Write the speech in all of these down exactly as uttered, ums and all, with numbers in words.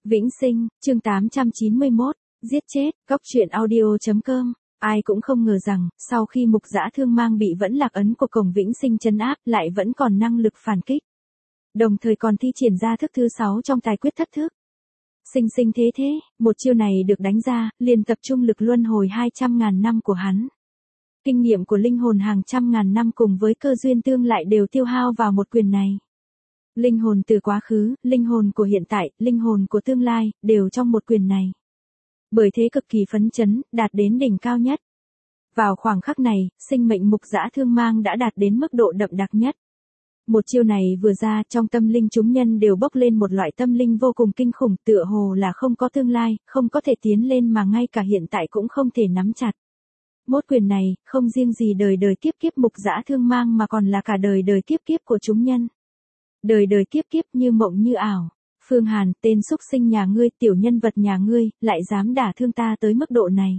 Vĩnh Sinh, chương tám trăm chín mươi mốt, giết chết, cóc truyện audio.com. Ai cũng không ngờ rằng, sau khi Mục Dã Thương Mang bị vẫn lạc ấn của cổng Vĩnh Sinh trấn áp lại vẫn còn năng lực phản kích. Đồng thời còn thi triển ra thức thứ sáu trong tài quyết thất thức. Sinh sinh thế thế, một chiêu này được đánh ra, liền tập trung lực luân hồi hai trăm ngàn năm của hắn. Kinh nghiệm của linh hồn hàng trăm ngàn năm cùng với cơ duyên tương lại đều tiêu hao vào một quyền này. Linh hồn từ quá khứ, linh hồn của hiện tại, linh hồn của tương lai, đều trong một quyền này. Bởi thế cực kỳ phấn chấn, đạt đến đỉnh cao nhất. Vào khoảng khắc này, sinh mệnh Mục Dã Thương Mang đã đạt đến mức độ đậm đặc nhất. Một chiêu này vừa ra, trong tâm linh chúng nhân đều bốc lên một loại tâm linh vô cùng kinh khủng, tựa hồ là không có tương lai, không có thể tiến lên mà ngay cả hiện tại cũng không thể nắm chặt. Mốt quyền này, không riêng gì đời đời kiếp kiếp Mục Dã Thương Mang mà còn là cả đời đời kiếp kiếp của chúng nhân. Đời đời kiếp kiếp như mộng như ảo. Phương Hàn, tên xúc sinh nhà ngươi, tiểu nhân vật nhà ngươi, lại dám đả thương ta tới mức độ này.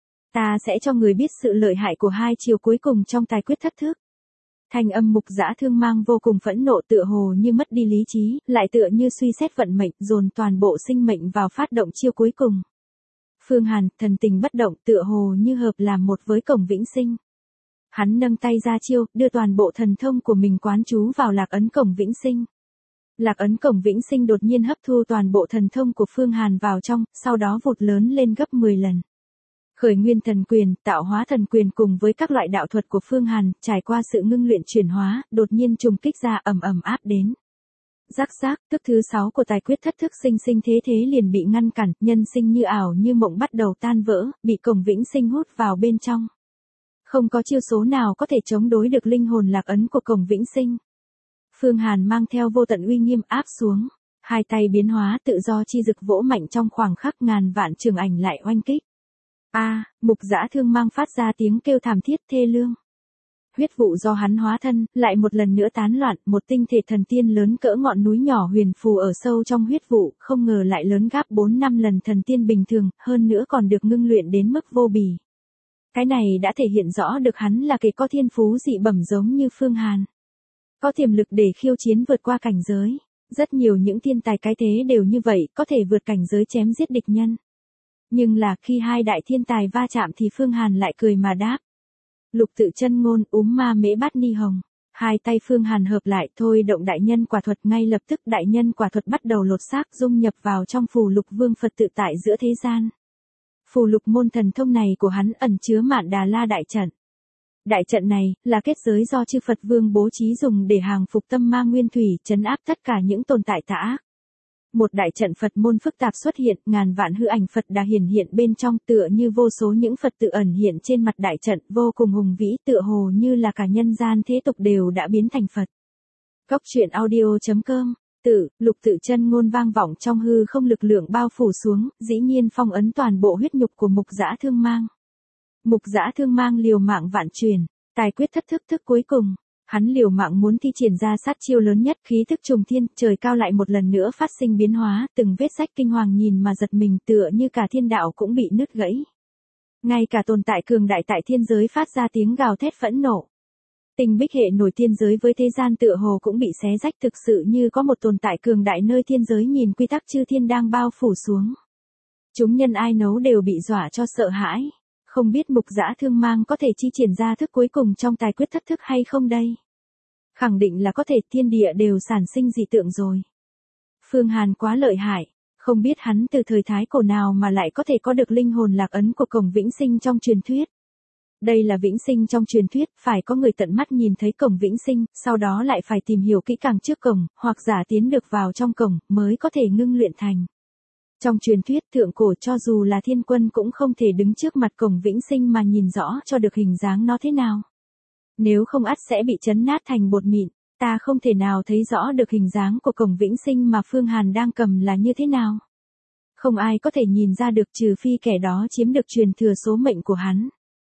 Ta sẽ cho người biết sự lợi hại của hai chiều cuối cùng trong tài quyết thất thức. Thanh âm Mục Dã Thương Mang vô cùng phẫn nộ, tựa hồ như mất đi lý trí, lại tựa như suy xét vận mệnh, dồn toàn bộ sinh mệnh vào phát động chiêu cuối cùng. Phương Hàn, thần tình bất động, tựa hồ như hợp làm một với cổng Vĩnh Sinh. Hắn nâng tay ra chiêu, đưa toàn bộ thần thông của mình quán trú vào lạc ấn cổng Vĩnh Sinh. Lạc ấn cổng Vĩnh Sinh đột nhiên hấp thu toàn bộ thần thông của Phương Hàn vào trong, sau đó vụt lớn lên gấp mười lần. Khởi nguyên thần quyền, tạo hóa thần quyền cùng với các loại đạo thuật của Phương Hàn, trải qua sự ngưng luyện chuyển hóa, đột nhiên trùng kích ra ầm ầm áp đến. Rắc rắc, thức thứ sáu của tài quyết thất thức sinh sinh thế thế liền bị ngăn cản, nhân sinh như ảo như mộng bắt đầu tan vỡ, bị cổng Vĩnh Sinh hút vào bên trong. Không có chiêu số nào có thể chống đối được linh hồn lạc ấn của cổng Vĩnh Sinh. Phương Hàn mang theo vô tận uy nghiêm áp xuống, hai tay biến hóa tự do chi dực vỗ mạnh trong khoảng khắc ngàn vạn trường ảnh lại oanh kích. A, à, Mục Dã Thương Mang phát ra tiếng kêu thảm thiết thê lương. Huyết vụ do hắn hóa thân, lại một lần nữa tán loạn, một tinh thể thần tiên lớn cỡ ngọn núi nhỏ huyền phù ở sâu trong huyết vụ, không ngờ lại lớn gấp bốn năm lần thần tiên bình thường, hơn nữa còn được ngưng luyện đến mức vô bì. Cái này đã thể hiện rõ được hắn là kẻ có thiên phú dị bẩm giống như Phương Hàn. Có tiềm lực để khiêu chiến vượt qua cảnh giới. Rất nhiều những thiên tài cái thế đều như vậy, có thể vượt cảnh giới chém giết địch nhân. Nhưng là khi hai đại thiên tài va chạm thì Phương Hàn lại cười mà đáp. Lục tự chân ngôn úm ma mễ bát ni hồng. Hai tay Phương Hàn hợp lại thôi động đại nhân quả thuật, ngay lập tức đại nhân quả thuật bắt đầu lột xác dung nhập vào trong phù lục vương Phật tự tại giữa thế gian. Phù lục môn thần thông này của hắn ẩn chứa Mạn Đà La đại trận. Đại trận này là kết giới do chư Phật Vương bố trí dùng để hàng phục tâm ma nguyên thủy, trấn áp tất cả những tồn tại tà ác. Một đại trận Phật môn phức tạp xuất hiện, ngàn vạn hư ảnh Phật Đà hiển hiện bên trong, tựa như vô số những Phật tự ẩn hiện trên mặt đại trận, vô cùng hùng vĩ, tựa hồ như là cả nhân gian thế tục đều đã biến thành Phật. Cóc truyện audio.com. Tự, lục tự chân ngôn vang vọng trong hư không, lực lượng bao phủ xuống, dĩ nhiên phong ấn toàn bộ huyết nhục của Mục Dã Thương Mang. Mục Dã Thương Mang liều mạng vạn truyền, tài quyết thất thức thức cuối cùng, hắn liều mạng muốn thi triển ra sát chiêu lớn nhất, khí thức trùng thiên, trời cao lại một lần nữa phát sinh biến hóa, từng vết rách kinh hoàng nhìn mà giật mình, tựa như cả thiên đạo cũng bị nứt gãy. Ngay cả tồn tại cường đại tại thiên giới phát ra tiếng gào thét phẫn nộ. Tình bích hệ nổi thiên giới với thế gian tựa hồ cũng bị xé rách, thực sự như có một tồn tại cường đại nơi thiên giới nhìn quy tắc chư thiên đang bao phủ xuống. Chúng nhân ai nấu đều bị dọa cho sợ hãi. Không biết Mục Dã Thương Mang có thể chi triển ra thức cuối cùng trong tài quyết thất thức hay không đây? Khẳng định là có thể, thiên địa đều sản sinh dị tượng rồi. Phương Hàn quá lợi hại, không biết hắn từ thời thái cổ nào mà lại có thể có được linh hồn lạc ấn của cổng Vĩnh Sinh trong truyền thuyết. Đây là Vĩnh Sinh trong truyền thuyết, phải có người tận mắt nhìn thấy cổng Vĩnh Sinh, sau đó lại phải tìm hiểu kỹ càng trước cổng, hoặc giả tiến được vào trong cổng, mới có thể ngưng luyện thành. Trong truyền thuyết thượng cổ cho dù là thiên quân cũng không thể đứng trước mặt cổng Vĩnh Sinh mà nhìn rõ cho được hình dáng nó thế nào. Nếu không ắt sẽ bị chấn nát thành bột mịn, ta không thể nào thấy rõ được hình dáng của cổng Vĩnh Sinh mà Phương Hàn đang cầm là như thế nào. Không ai có thể nhìn ra được trừ phi kẻ đó chiếm được truyền thừa số mệnh của hắn.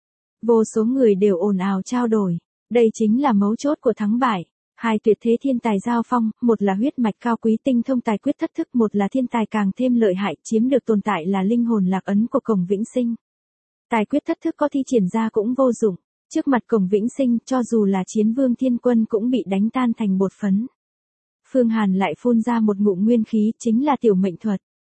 Vô số người đều ồn ào trao đổi, đây chính là mấu chốt của thắng bại. Hai tuyệt thế thiên tài giao phong, một là huyết mạch cao quý tinh thông tài quyết thất thức, một là thiên tài càng thêm lợi hại, chiếm được tồn tại là linh hồn lạc ấn của cổng Vĩnh Sinh. Tài quyết thất thức có thi triển ra cũng vô dụng, trước mặt cổng Vĩnh Sinh cho dù là chiến vương thiên quân cũng bị đánh tan thành bột phấn. Phương Hàn lại phun ra một ngụm nguyên khí, chính là tiểu mệnh thuật.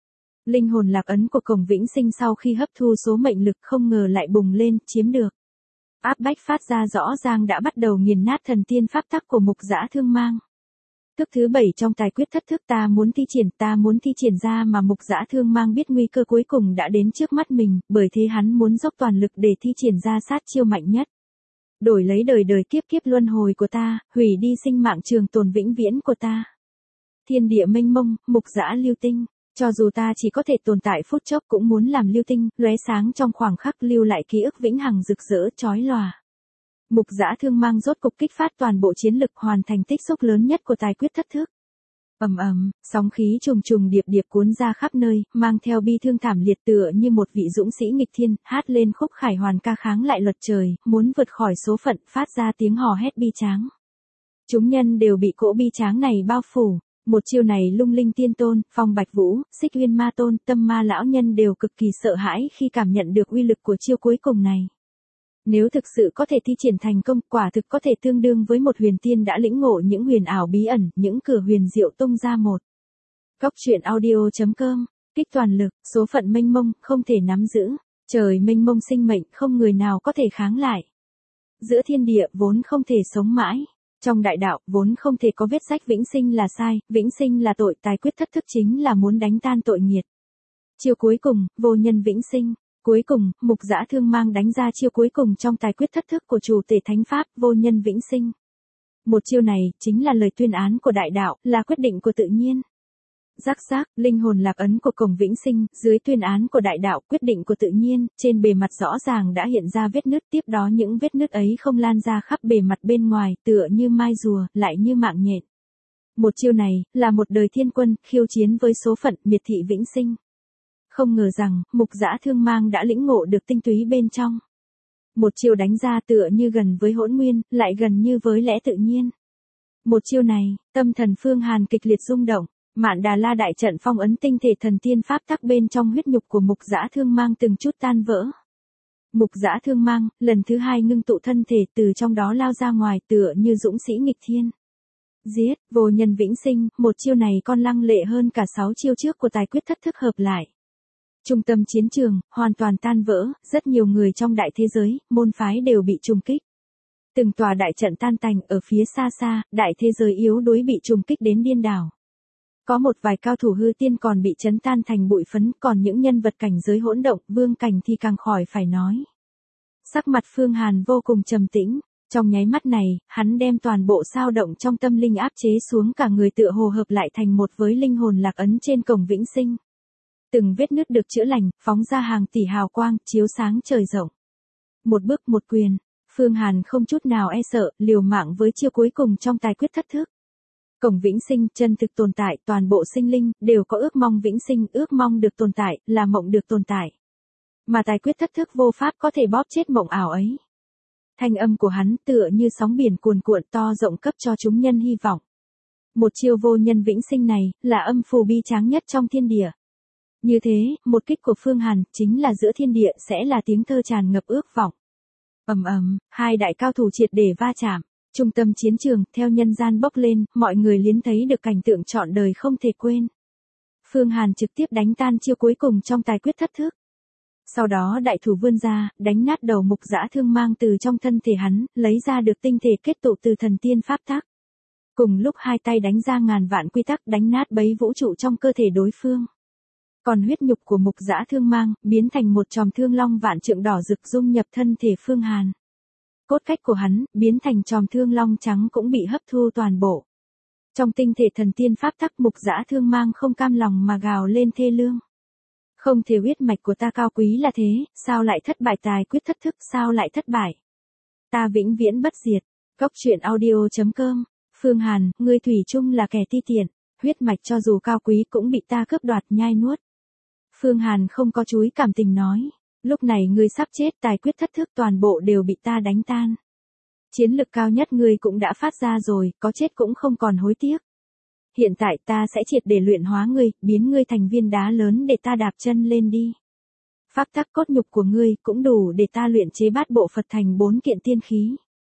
linh hồn lạc ấn của Cổng Vĩnh Sinh sau khi hấp thu số mệnh lực không ngờ lại bùng lên, chiếm được. Áp bách phát ra rõ ràng đã bắt đầu nghiền nát thần tiên pháp tắc của Mục Dã Thương Mang. Thức thứ bảy trong tài quyết thất thức ta muốn thi triển ta muốn thi triển ra mà Mục Dã Thương Mang biết nguy cơ cuối cùng đã đến trước mắt mình, bởi thế hắn muốn dốc toàn lực để thi triển ra sát chiêu mạnh nhất. Đổi lấy đời đời kiếp kiếp luân hồi của ta, hủy đi sinh mạng trường tồn vĩnh viễn của ta. Thiên địa mênh mông, Mục Dã lưu tinh, cho dù ta chỉ có thể tồn tại phút chốc cũng muốn làm lưu tinh, lóe sáng trong khoảng khắc lưu lại ký ức vĩnh hằng rực rỡ chói lòa. Mục Dã Thương Mang rốt cục kích phát toàn bộ chiến lực hoàn thành tích xúc lớn nhất của tài quyết thất thức. Ầm ầm, sóng khí trùng trùng điệp điệp cuốn ra khắp nơi, mang theo bi thương thảm liệt tựa như một vị dũng sĩ nghịch thiên, hát lên khúc khải hoàn ca kháng lại luật trời, muốn vượt khỏi số phận, phát ra tiếng hò hét bi tráng. Chúng nhân đều bị cỗ bi tráng này bao phủ. Một chiêu này Lung Linh Tiên Tôn, Phong Bạch Vũ, Xích Uyên Ma Tôn, Tâm Ma lão nhân đều cực kỳ sợ hãi khi cảm nhận được uy lực của chiêu cuối cùng này. Nếu thực sự có thể thi triển thành công, quả thực có thể tương đương với một huyền tiên đã lĩnh ngộ những huyền ảo bí ẩn, những cửa huyền diệu tung ra một. Cốc truyện audio chấm com, kích toàn lực, số phận mênh mông, không thể nắm giữ, trời mênh mông sinh mệnh, không người nào có thể kháng lại. Giữa thiên địa vốn không thể sống mãi. Trong đại đạo, vốn không thể có vết rách vĩnh sinh là sai, vĩnh sinh là tội, tài quyết thất thức chính là muốn đánh tan tội nghiệt. Chiêu cuối cùng, vô nhân vĩnh sinh. Cuối cùng, Mục Dã Thương Mang đánh ra chiêu cuối cùng trong tài quyết thất thức của chủ tể thánh pháp, vô nhân vĩnh sinh. Một chiêu này, chính là lời tuyên án của đại đạo, là quyết định của tự nhiên. Rắc rắc, linh hồn lạc ấn của Cổng Vĩnh Sinh, dưới tuyên án của đại đạo, quyết định của tự nhiên, trên bề mặt rõ ràng đã hiện ra vết nứt, tiếp đó những vết nứt ấy không lan ra khắp bề mặt bên ngoài, tựa như mai rùa, lại như mạng nhện. Một chiêu này, là một đời thiên quân, khiêu chiến với số phận, miệt thị vĩnh sinh. Không ngờ rằng, Mục Dã Thương Mang đã lĩnh ngộ được tinh túy bên trong. Một chiêu đánh ra tựa như gần với hỗn nguyên, lại gần như với lẽ tự nhiên. Một chiêu này, tâm thần Phương Hàn kịch liệt rung động. Mạn Đà La đại trận phong ấn tinh thể thần tiên pháp tắc bên trong huyết nhục của Mục Dã Thương Mang từng chút tan vỡ. Mục Dã Thương Mang, lần thứ hai ngưng tụ thân thể từ trong đó lao ra ngoài tựa như dũng sĩ nghịch thiên. Giết, vô nhân vĩnh sinh, một chiêu này còn lăng lệ hơn cả sáu chiêu trước của tài quyết thất thức hợp lại. Trung tâm chiến trường, hoàn toàn tan vỡ, rất nhiều người trong đại thế giới, môn phái đều bị trùng kích. Từng tòa đại trận tan tành ở phía xa xa, đại thế giới yếu đuối bị trùng kích đến điên đảo. Có một vài cao thủ hư tiên còn bị chấn tan thành bụi phấn, còn những nhân vật cảnh giới hỗn động, vương cảnh thì càng khỏi phải nói. Sắc mặt Phương Hàn vô cùng trầm tĩnh, trong nháy mắt này, hắn đem toàn bộ sao động trong tâm linh áp chế xuống cả người tựa hồ hợp lại thành một với linh hồn lạc ấn trên Cổng Vĩnh Sinh. Từng vết nứt được chữa lành, phóng ra hàng tỷ hào quang, chiếu sáng trời rộng. Một bước một quyền, Phương Hàn không chút nào e sợ, liều mạng với chiêu cuối cùng trong tài quyết thất thức. Cổng Vĩnh Sinh, chân thực tồn tại, toàn bộ sinh linh, đều có ước mong vĩnh sinh, ước mong được tồn tại, là mộng được tồn tại. Mà tài quyết thất thức vô pháp có thể bóp chết mộng ảo ấy. Thanh âm của hắn tựa như sóng biển cuồn cuộn to rộng cấp cho chúng nhân hy vọng. Một chiêu vô nhân vĩnh sinh này, là âm phù bi tráng nhất trong thiên địa. Như thế, một kích của Phương Hàn, chính là giữa thiên địa sẽ là tiếng thơ tràn ngập ước vọng. Ầm ầm, hai đại cao thủ triệt để va chạm. Trung tâm chiến trường, theo nhân gian bốc lên, mọi người liến thấy được cảnh tượng trọn đời không thể quên. Phương Hàn trực tiếp đánh tan chiêu cuối cùng trong tài quyết thất thức. Sau đó đại thủ vươn ra, đánh nát đầu Mục Dã Thương Mang từ trong thân thể hắn, lấy ra được tinh thể kết tụ từ thần tiên pháp tắc. Cùng lúc hai tay đánh ra ngàn vạn quy tắc đánh nát bấy vũ trụ trong cơ thể đối phương. Còn huyết nhục của Mục Dã Thương Mang, biến thành một chòm thương long vạn trượng đỏ rực dung nhập thân thể Phương Hàn. Cốt cách của hắn, biến thành chòm thương long trắng cũng bị hấp thu toàn bộ. Trong tinh thể thần tiên pháp tắc Mục Dã Thương Mang không cam lòng mà gào lên thê lương. Không thể huyết mạch của ta cao quý là thế, sao lại thất bại tài quyết thất thức, sao lại thất bại. Ta vĩnh viễn bất diệt. Cốc truyện audio chấm com, Phương Hàn, ngươi thủy chung là kẻ ti tiện, huyết mạch cho dù cao quý cũng bị ta cướp đoạt nhai nuốt. Phương Hàn không có chúi cảm tình nói. Lúc này ngươi sắp chết, tài quyết thất thức toàn bộ đều bị ta đánh tan. Chiến lực cao nhất ngươi cũng đã phát ra rồi, có chết cũng không còn hối tiếc. Hiện tại ta sẽ triệt để luyện hóa ngươi, biến ngươi thành viên đá lớn để ta đạp chân lên đi. Pháp tắc cốt nhục của ngươi cũng đủ để ta luyện chế bát bộ Phật thành bốn kiện tiên khí.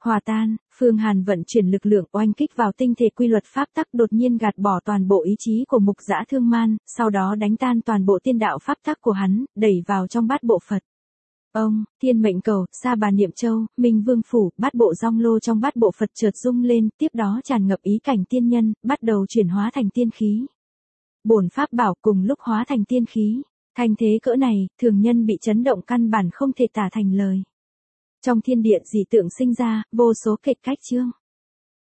Hòa tan, Phương Hàn vận chuyển lực lượng oanh kích vào tinh thể quy luật pháp tắc, đột nhiên gạt bỏ toàn bộ ý chí của Mục Dã Thương Man, sau đó đánh tan toàn bộ tiên đạo pháp tắc của hắn, đẩy vào trong bát bộ Phật. Ông, Thiên Mệnh Cầu, Sa Bà Niệm Châu, Minh Vương Phủ, bát bộ Rong Lô trong bát bộ Phật chợt rung lên, tiếp đó tràn ngập ý cảnh tiên nhân, bắt đầu chuyển hóa thành tiên khí. Bổn pháp bảo cùng lúc hóa thành tiên khí. Thanh thế cỡ này, thường nhân bị chấn động căn bản không thể tả thành lời. Trong thiên địa dị tượng sinh ra, vô số kịch cách chương.